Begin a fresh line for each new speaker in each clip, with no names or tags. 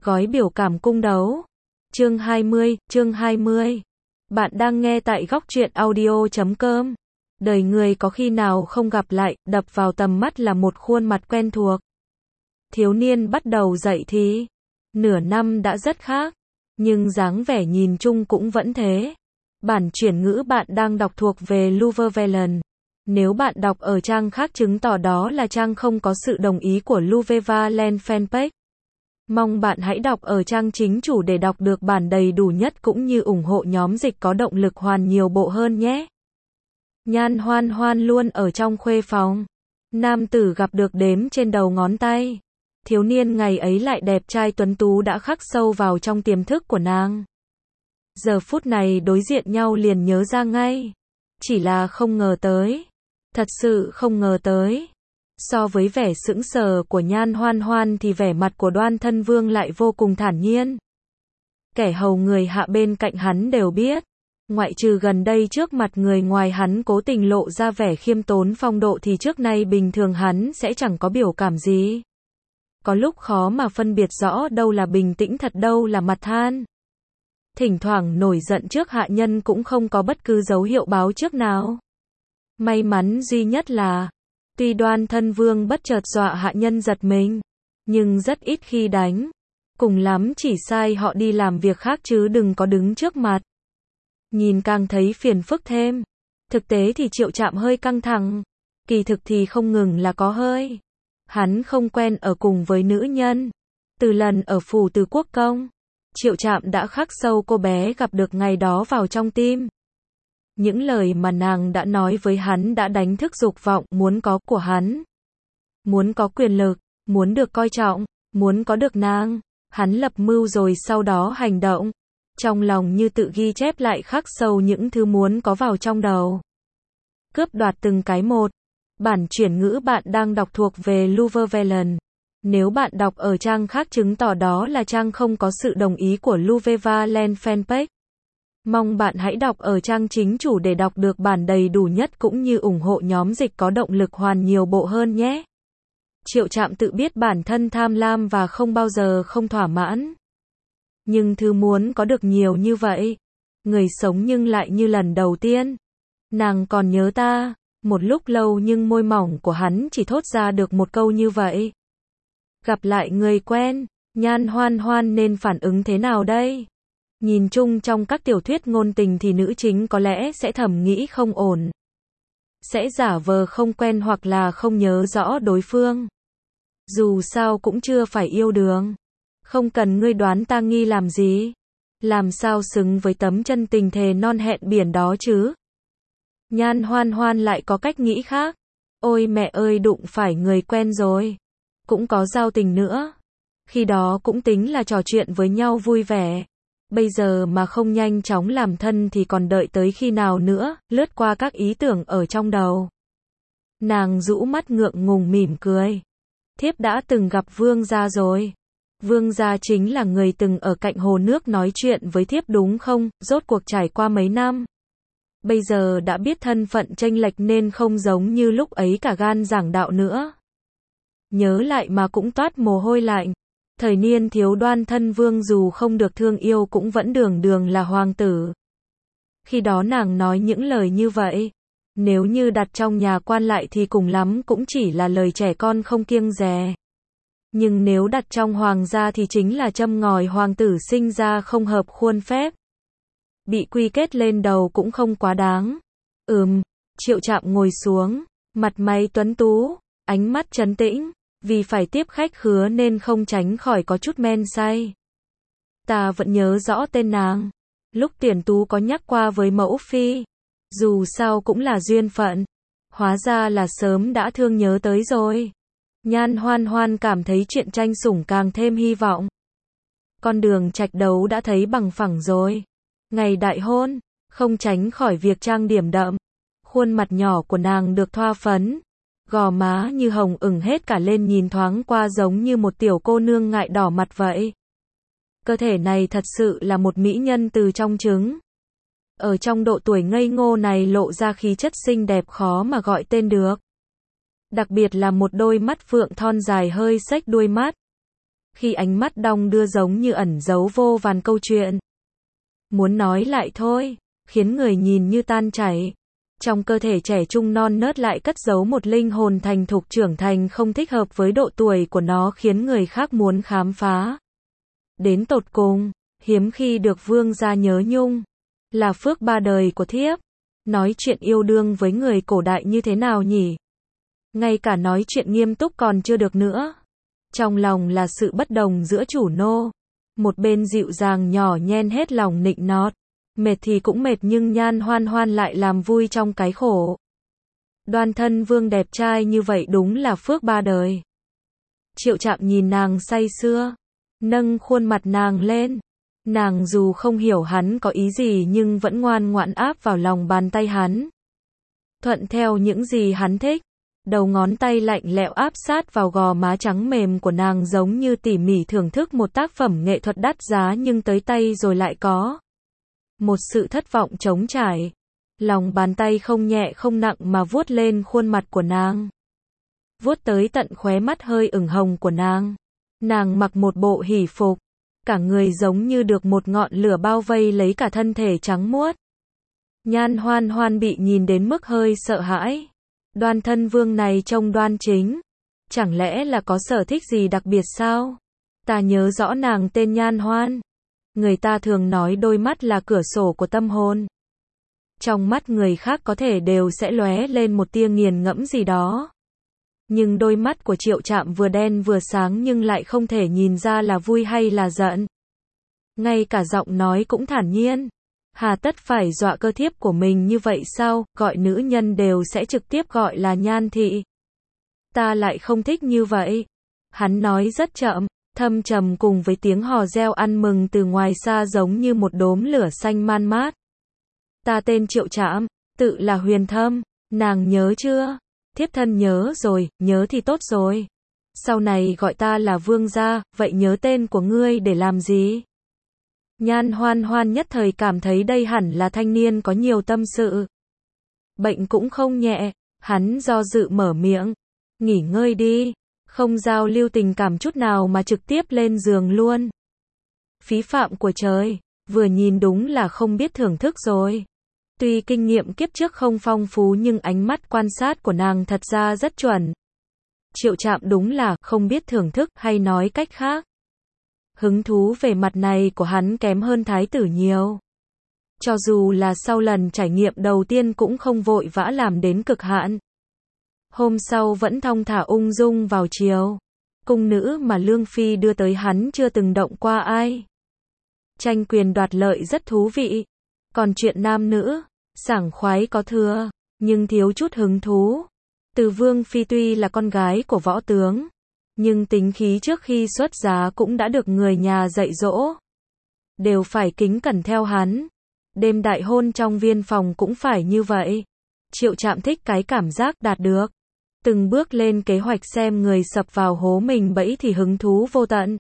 Gói biểu cảm cung đấu. Chương 20. Bạn đang nghe tại góc truyện audio.com. Đời người có khi nào không gặp lại, đập vào tầm mắt là một khuôn mặt quen thuộc. Thiếu niên bắt đầu dậy thì, nửa năm đã rất khác, nhưng dáng vẻ nhìn chung cũng vẫn thế. Bản chuyển ngữ bạn đang đọc thuộc về Luvevelen. Nếu bạn đọc ở trang khác chứng tỏ đó là trang không có sự đồng ý của Luvevelen fanpage. Mong bạn hãy đọc ở trang chính chủ để đọc được bản đầy đủ nhất cũng như ủng hộ nhóm dịch có động lực hoàn nhiều bộ hơn nhé. Nhan Hoan Hoan luôn ở trong khuê phòng. Nam tử gặp được đếm trên đầu ngón tay. Thiếu niên ngày ấy lại đẹp trai tuấn tú đã khắc sâu vào trong tiềm thức của nàng. Giờ phút này đối diện nhau liền nhớ ra ngay. Chỉ là không ngờ tới. Thật sự không ngờ tới. So với vẻ sững sờ của Nhan Hoan Hoan thì vẻ mặt của Đoan Thân Vương lại vô cùng thản nhiên. Kẻ hầu người hạ bên cạnh hắn đều biết. Ngoại trừ gần đây trước mặt người ngoài hắn cố tình lộ ra vẻ khiêm tốn phong độ thì trước nay bình thường hắn sẽ chẳng có biểu cảm gì. Có lúc khó mà phân biệt rõ đâu là bình tĩnh thật đâu là mặt than. Thỉnh thoảng nổi giận trước hạ nhân cũng không có bất cứ dấu hiệu báo trước nào. May mắn duy nhất là, tuy Đoan Thân Vương bất chợt dọa hạ nhân giật mình, nhưng rất ít khi đánh. Cùng lắm chỉ sai họ đi làm việc khác chứ đừng có đứng trước mặt. Nhìn càng thấy phiền phức thêm. Thực tế thì Triệu Trạm hơi căng thẳng. Kỳ thực thì không ngừng là có hơi. Hắn không quen ở cùng với nữ nhân. Từ lần ở phủ Từ Quốc Công, Triệu Trạm đã khắc sâu cô bé gặp được ngày đó vào trong tim. Những lời mà nàng đã nói với hắn đã đánh thức dục vọng muốn có của hắn. Muốn có quyền lực, muốn được coi trọng, muốn có được nàng. Hắn lập mưu rồi sau đó hành động. Trong lòng như tự ghi chép lại khắc sâu những thứ muốn có vào trong đầu. Cướp đoạt từng cái một. Bản chuyển ngữ bạn đang đọc thuộc về Luvevelen. Nếu bạn đọc ở trang khác chứng tỏ đó là trang không có sự đồng ý của Luvevelen fanpage. Mong bạn hãy đọc ở trang chính chủ để đọc được bản đầy đủ nhất cũng như ủng hộ nhóm dịch có động lực hoàn nhiều bộ hơn nhé. Triệu Trạm tự biết bản thân tham lam và không bao giờ không thỏa mãn. Nhưng thứ muốn có được nhiều như vậy. Người sống nhưng lại như lần đầu tiên. Nàng còn nhớ ta. Một lúc lâu nhưng môi mỏng của hắn chỉ thốt ra được một câu như vậy. Gặp lại người quen, Nhan Hoan Hoan nên phản ứng thế nào đây? Nhìn chung trong các tiểu thuyết ngôn tình thì nữ chính có lẽ sẽ thầm nghĩ không ổn. Sẽ giả vờ không quen hoặc là không nhớ rõ đối phương. Dù sao cũng chưa phải yêu đương. Không cần ngươi đoán ta nghi làm gì. Làm sao xứng với tấm chân tình thề non hẹn biển đó chứ? Nhan Hoan Hoan lại có cách nghĩ khác. Ôi mẹ ơi, đụng phải người quen rồi. Cũng có giao tình nữa. Khi đó cũng tính là trò chuyện với nhau vui vẻ. Bây giờ mà không nhanh chóng làm thân thì còn đợi tới khi nào nữa, lướt qua các ý tưởng ở trong đầu. Nàng rũ mắt ngượng ngùng mỉm cười. Thiếp đã từng gặp vương gia rồi. Vương gia chính là người từng ở cạnh hồ nước nói chuyện với thiếp đúng không? Rốt cuộc trải qua mấy năm. Bây giờ đã biết thân phận chênh lệch nên không giống như lúc ấy cả gan giảng đạo nữa. Nhớ lại mà cũng toát mồ hôi lạnh. Thời niên thiếu Đoan Thân Vương dù không được thương yêu cũng vẫn đường đường là hoàng tử. Khi đó nàng nói những lời như vậy. Nếu như đặt trong nhà quan lại thì cùng lắm cũng chỉ là lời trẻ con không kiêng dè. Nhưng nếu đặt trong hoàng gia thì chính là châm ngòi hoàng tử sinh ra không hợp khuôn phép. Bị quy kết lên đầu cũng không quá đáng. Triệu Trạm ngồi xuống, mặt mày tuấn tú, ánh mắt trấn tĩnh, vì phải tiếp khách khứa nên không tránh khỏi có chút men say. Ta vẫn nhớ rõ tên nàng. Lúc Tiền Tú có nhắc qua với mẫu phi. Dù sao cũng là duyên phận. Hóa ra là sớm đã thương nhớ tới rồi. Nhan Hoan Hoan cảm thấy chuyện tranh sủng càng thêm hy vọng. Con đường trạch đấu đã thấy bằng phẳng rồi. Ngày đại hôn, không tránh khỏi việc trang điểm đậm. Khuôn mặt nhỏ của nàng được thoa phấn. Gò má như hồng ửng hết cả lên nhìn thoáng qua giống như một tiểu cô nương ngại đỏ mặt vậy. Cơ thể này thật sự là một mỹ nhân từ trong trứng. Ở trong độ tuổi ngây ngô này lộ ra khí chất xinh đẹp khó mà gọi tên được. Đặc biệt là một đôi mắt phượng thon dài hơi xếch đuôi mắt. khi ánh mắt đong đưa giống như ẩn giấu vô vàn câu chuyện. Muốn nói lại thôi, khiến người nhìn như tan chảy. Trong cơ thể trẻ trung non nớt lại cất giấu một linh hồn thành thục trưởng thành không thích hợp với độ tuổi của nó khiến người khác muốn khám phá. Đến tột cùng, hiếm khi được vương gia nhớ nhung. Là phước ba đời của thiếp. Nói chuyện yêu đương với người cổ đại như thế nào nhỉ? Ngay cả nói chuyện nghiêm túc còn chưa được nữa. Trong lòng là sự bất đồng giữa chủ nô. Một bên dịu dàng nhỏ nhen hết lòng nịnh nọt. Mệt thì cũng mệt nhưng Nhan Hoan Hoan lại làm vui trong cái khổ. Đoan Thân Vương đẹp trai như vậy đúng là phước ba đời. Triệu Trạm nhìn nàng say sưa, nâng khuôn mặt nàng lên. Nàng dù không hiểu hắn có ý gì nhưng vẫn ngoan ngoãn áp vào lòng bàn tay hắn. Thuận theo những gì hắn thích. Đầu ngón tay lạnh lẽo áp sát vào gò má trắng mềm của nàng giống như tỉ mỉ thưởng thức một tác phẩm nghệ thuật đắt giá nhưng tới tay rồi lại có một sự thất vọng trống trải. Lòng bàn tay không nhẹ không nặng mà vuốt lên khuôn mặt của nàng. Vuốt tới tận khóe mắt hơi ửng hồng của nàng. Nàng mặc một bộ hỉ phục. Cả người giống như được một ngọn lửa bao vây lấy cả thân thể trắng muốt. Nhan Hoan Hoan bị nhìn đến mức hơi sợ hãi. Đoan Thân Vương này trông đoan chính. Chẳng lẽ là có sở thích gì đặc biệt sao? Ta nhớ rõ nàng tên Nhan Hoan. Người ta thường nói đôi mắt là cửa sổ của tâm hồn. Trong mắt người khác có thể đều sẽ lóe lên một tia nghiền ngẫm gì đó. Nhưng đôi mắt của Triệu Trạm vừa đen vừa sáng nhưng lại không thể nhìn ra là vui hay là giận. Ngay cả giọng nói cũng thản nhiên. Hà tất phải dọa cơ thiếp của mình như vậy sao, gọi nữ nhân đều sẽ trực tiếp gọi là Nhan thị. Ta lại không thích như vậy. Hắn nói rất chậm, thâm trầm cùng với tiếng hò reo ăn mừng từ ngoài xa giống như một đốm lửa xanh man mát. Ta tên Triệu Trạm, tự là Huyền Thâm, nàng nhớ chưa? Thiếp thân nhớ rồi, nhớ thì tốt rồi. Sau này gọi ta là vương gia, vậy nhớ tên của ngươi để làm gì? Nhan Hoan Hoan nhất thời cảm thấy đây hẳn là thanh niên có nhiều tâm sự. Bệnh cũng không nhẹ, hắn do dự mở miệng. Nghỉ ngơi đi, không giao lưu tình cảm chút nào mà trực tiếp lên giường luôn. Phí phạm của trời, vừa nhìn đúng là không biết thưởng thức rồi. Tuy kinh nghiệm kiếp trước không phong phú nhưng ánh mắt quan sát của nàng thật ra rất chuẩn. Triệu Trạm đúng là không biết thưởng thức hay nói cách khác. Hứng thú về mặt này của hắn kém hơn thái tử nhiều. Cho dù là sau lần trải nghiệm đầu tiên cũng không vội vã làm đến cực hạn. Hôm sau vẫn thong thả ung dung vào chiều. Cung nữ mà Lương Phi đưa tới hắn chưa từng động qua ai. Tranh quyền đoạt lợi rất thú vị. Còn chuyện nam nữ, sảng khoái có thừa, nhưng thiếu chút hứng thú. Từ Vương Phi tuy là con gái của võ tướng, nhưng tính khí trước khi xuất giá cũng đã được người nhà dạy dỗ. Đều phải kính cẩn theo hắn. Đêm đại hôn trong viên phòng cũng phải như vậy. Triệu Trạm thích cái cảm giác đạt được. Từng bước lên kế hoạch xem người sập vào hố mình bẫy thì hứng thú vô tận.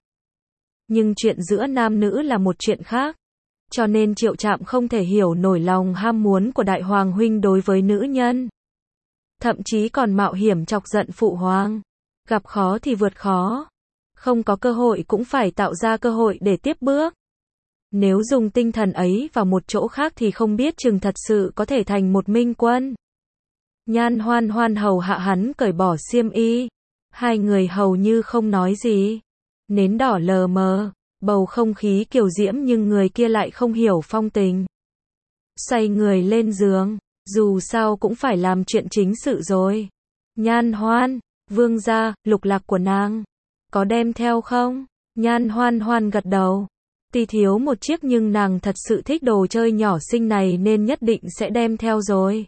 Nhưng chuyện giữa nam nữ là một chuyện khác. Cho nên Triệu Trạm không thể hiểu nổi lòng ham muốn của đại hoàng huynh đối với nữ nhân. Thậm chí còn mạo hiểm chọc giận phụ hoàng. Gặp khó thì vượt khó. Không có cơ hội cũng phải tạo ra cơ hội để tiếp bước. Nếu dùng tinh thần ấy vào một chỗ khác thì không biết chừng thật sự có thể thành một minh quân. Nhan Hoan Hoan hầu hạ hắn cởi bỏ xiêm y. Hai người hầu như không nói gì. Nến đỏ lờ mờ, bầu không khí kiều diễm nhưng người kia lại không hiểu phong tình. Xoay người lên giường, dù sao cũng phải làm chuyện chính sự rồi. Nhan Hoan, vương gia, lục lạc của nàng, có đem theo không? Nhan Hoan Hoan gật đầu. Tuy thiếu một chiếc nhưng nàng thật sự thích đồ chơi nhỏ xinh này nên nhất định sẽ đem theo rồi.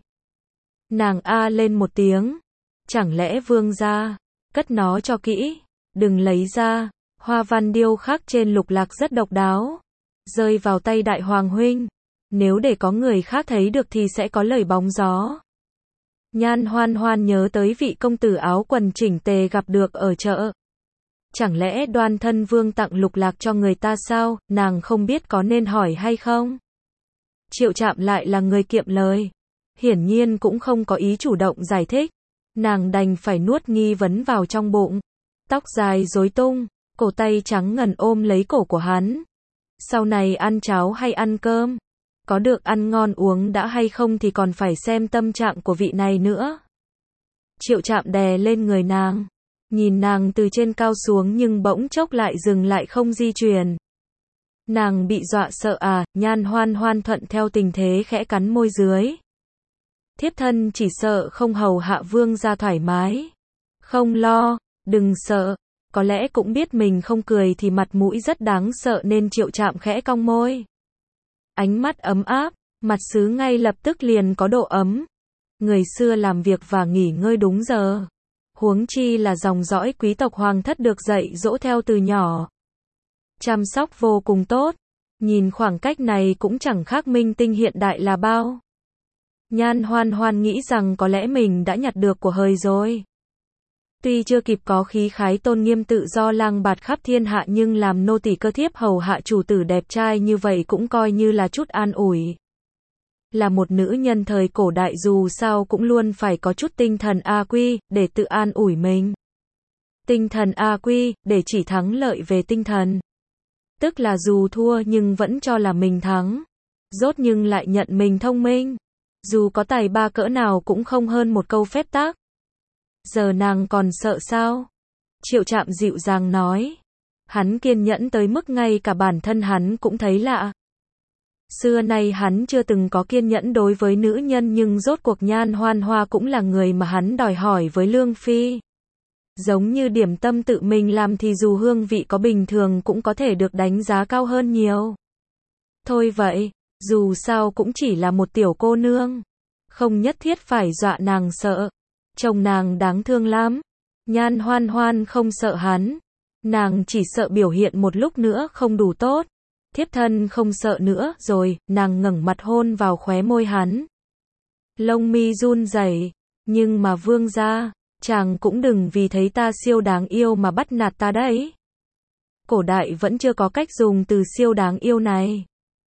Nàng a lên một tiếng. Chẳng lẽ vương gia, cất nó cho kỹ, đừng lấy ra. Hoa văn điêu khắc trên lục lạc rất độc đáo. Rơi vào tay đại hoàng huynh. Nếu để có người khác thấy được thì sẽ có lời bóng gió. Nhan Hoan Hoan nhớ tới vị công tử áo quần chỉnh tề gặp được ở chợ. Chẳng lẽ Đoan Thân Vương tặng lục lạc cho người ta sao, nàng không biết có nên hỏi hay không? Triệu Trạm lại là người kiệm lời. Hiển nhiên cũng không có ý chủ động giải thích. Nàng đành phải nuốt nghi vấn vào trong bụng. Tóc dài rối tung, cổ tay trắng ngần ôm lấy cổ của hắn. Sau này ăn cháo hay ăn cơm? Có được ăn ngon uống đã hay không thì còn phải xem tâm trạng của vị này nữa. Triệu Trạm đè lên người nàng, nhìn nàng từ trên cao xuống nhưng bỗng chốc lại dừng lại không di chuyển. Nàng bị dọa sợ à? Nhan Hoan Hoan thuận theo tình thế khẽ cắn môi dưới. Thiếp thân chỉ sợ không hầu hạ vương gia thoải mái. Không lo, đừng sợ. Có lẽ cũng biết mình không cười thì mặt mũi rất đáng sợ nên Triệu Trạm khẽ cong môi. Ánh mắt ấm áp, mặt sứ ngay lập tức liền có độ ấm. Người xưa làm việc và nghỉ ngơi đúng giờ. Huống chi là dòng dõi quý tộc hoàng thất được dạy dỗ theo từ nhỏ. Chăm sóc vô cùng tốt. Nhìn khoảng cách này cũng chẳng khác minh tinh hiện đại là bao. Nhan Hoan Hoan nghĩ rằng có lẽ mình đã nhặt được của hời rồi. Tuy chưa kịp có khí khái tôn nghiêm tự do lang bạt khắp thiên hạ nhưng làm nô tỳ cơ thiếp hầu hạ chủ tử đẹp trai như vậy cũng coi như là chút an ủi. Là một nữ nhân thời cổ đại dù sao cũng luôn phải có chút tinh thần A-quy, để tự an ủi mình. Tinh thần A-quy, để chỉ thắng lợi về tinh thần. Tức là dù thua nhưng vẫn cho là mình thắng. Rốt nhưng lại nhận mình thông minh. Dù có tài ba cỡ nào cũng không hơn một câu phép tắc. Giờ nàng còn sợ sao? Triệu Trạm dịu dàng nói. Hắn kiên nhẫn tới mức ngay cả bản thân hắn cũng thấy lạ. Xưa nay hắn chưa từng có kiên nhẫn đối với nữ nhân nhưng rốt cuộc Nhan Hoan Hoa cũng là người mà hắn đòi hỏi với Lương Phi. Giống như điểm tâm tự mình làm thì dù hương vị có bình thường cũng có thể được đánh giá cao hơn nhiều. Thôi vậy, dù sao cũng chỉ là một tiểu cô nương. Không nhất thiết phải dọa nàng sợ. Chồng nàng đáng thương lắm. Nhan Hoan Hoan không sợ hắn. Nàng chỉ sợ biểu hiện một lúc nữa không đủ tốt. Thiếp thân không sợ nữa rồi, nàng ngẩng mặt hôn vào khóe môi hắn. Lông mi run rẩy, nhưng mà vương gia, chàng cũng đừng vì thấy ta siêu đáng yêu mà bắt nạt ta đấy. Cổ đại vẫn chưa có cách dùng từ siêu đáng yêu này.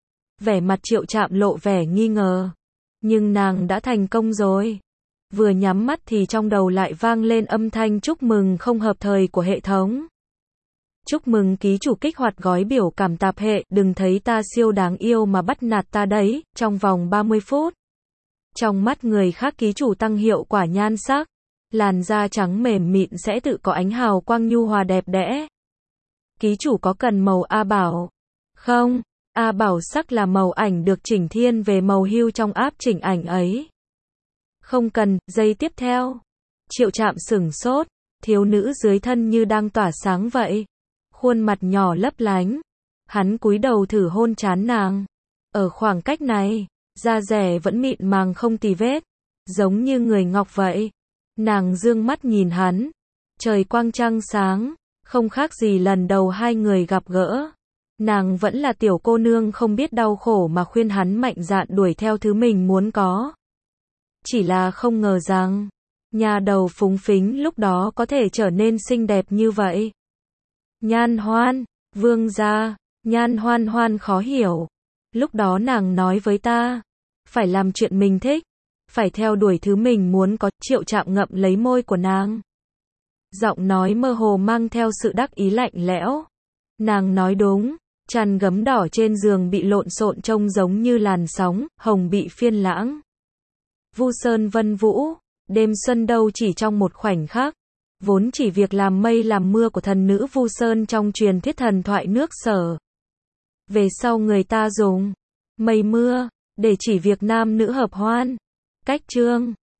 Vẻ mặt Triệu Trạm lộ vẻ nghi ngờ. Nhưng nàng đã thành công rồi. Vừa nhắm mắt thì trong đầu lại vang lên âm thanh chúc mừng không hợp thời của hệ thống. Chúc mừng ký chủ kích hoạt gói biểu cảm tạp hệ, đừng thấy ta siêu đáng yêu mà bắt nạt ta đấy, trong vòng 30 phút. Trong mắt người khác ký chủ tăng hiệu quả nhan sắc. Làn da trắng mềm mịn sẽ tự có ánh hào quang nhu hòa đẹp đẽ. Ký chủ có cần màu A bảo? Không, A bảo sắc là màu ảnh được chỉnh thiên về màu hue trong app chỉnh ảnh ấy. Không cần. Giây tiếp theo. Triệu Trạm sửng sốt, thiếu nữ dưới thân như đang tỏa sáng vậy. Khuôn mặt nhỏ lấp lánh. Hắn cúi đầu thử hôn trán nàng. Ở khoảng cách này, da dẻ vẫn mịn màng không tì vết, giống như người ngọc vậy. Nàng dương mắt nhìn hắn. Trời quang trăng sáng, không khác gì lần đầu hai người gặp gỡ. Nàng vẫn là tiểu cô nương không biết đau khổ mà khuyên hắn mạnh dạn đuổi theo thứ mình muốn có. Chỉ là không ngờ rằng, nhà đầu phúng phính lúc đó có thể trở nên xinh đẹp như vậy. Nhan Hoan, vương gia. Nhan Hoan Hoan khó hiểu. Lúc đó nàng nói với ta, phải làm chuyện mình thích, phải theo đuổi thứ mình muốn có. Triệu Trạm ngậm lấy môi của nàng. Giọng nói mơ hồ mang theo sự đắc ý lạnh lẽo. Nàng nói đúng, chăn gấm đỏ trên giường bị lộn xộn trông giống như làn sóng, hồng bị phiên lãng. Vu sơn vân vũ, đêm xuân đâu chỉ trong một khoảnh khắc. Vốn chỉ việc làm mây làm mưa của thần nữ Vu Sơn trong truyền thuyết thần thoại nước Sở. Về sau người ta dùng mây mưa để chỉ việc nam nữ hợp hoan. Cách chương